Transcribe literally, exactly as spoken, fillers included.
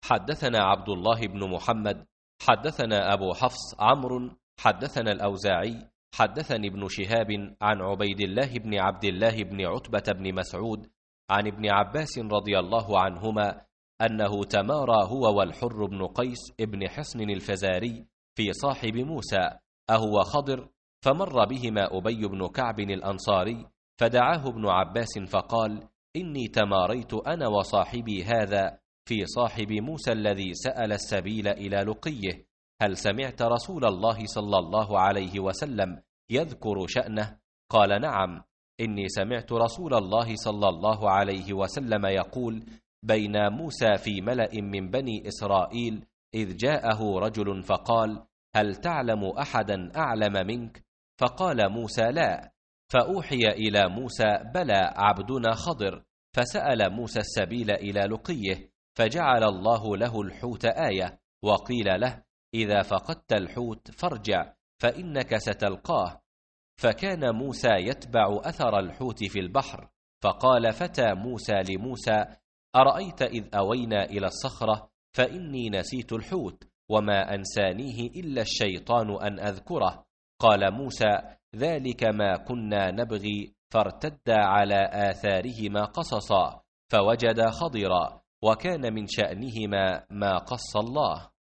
حدثنا عبد الله بن محمد حدثنا أبو حفص عمرو حدثنا الأوزاعي حدثني ابن شهاب عن عبيد الله بن عبد الله بن عتبة بن مسعود عن ابن عباس رضي الله عنهما أنه تمارى هو والحر بن قيس ابن حصن الفزاري في صاحب موسى أهو خضر، فمر بهما أبي بن كعب الأنصاري فدعاه ابن عباس فقال: إني تماريت أنا وصاحبي هذا في صاحب موسى الذي سأل السبيل إلى لقيه، هل سمعت رسول الله صلى الله عليه وسلم يذكر شأنه؟ قال: نعم، إني سمعت رسول الله صلى الله عليه وسلم يقول: بين موسى في ملأ من بني إسرائيل إذ جاءه رجل فقال: هل تعلم أحدا أعلم منك؟ فقال موسى: لا. فأوحي إلى موسى: بلى عبدنا خضر. فسأل موسى السبيل إلى لقيه، فجعل الله له الحوت آية، وقيل له: إذا فقدت الحوت فارجع فإنك ستلقاه. فكان موسى يتبع أثر الحوت في البحر، فقال فتى موسى لموسى: أرأيت إذ أوينا إلى الصخرة فإني نسيت الحوت وما أنسانيه إلا الشيطان أن أذكره. قال موسى: ذلك ما كنا نبغي، فارتدا على آثارهما قصصا فوجدا خضرا، وكان من شأنهما ما قص الله.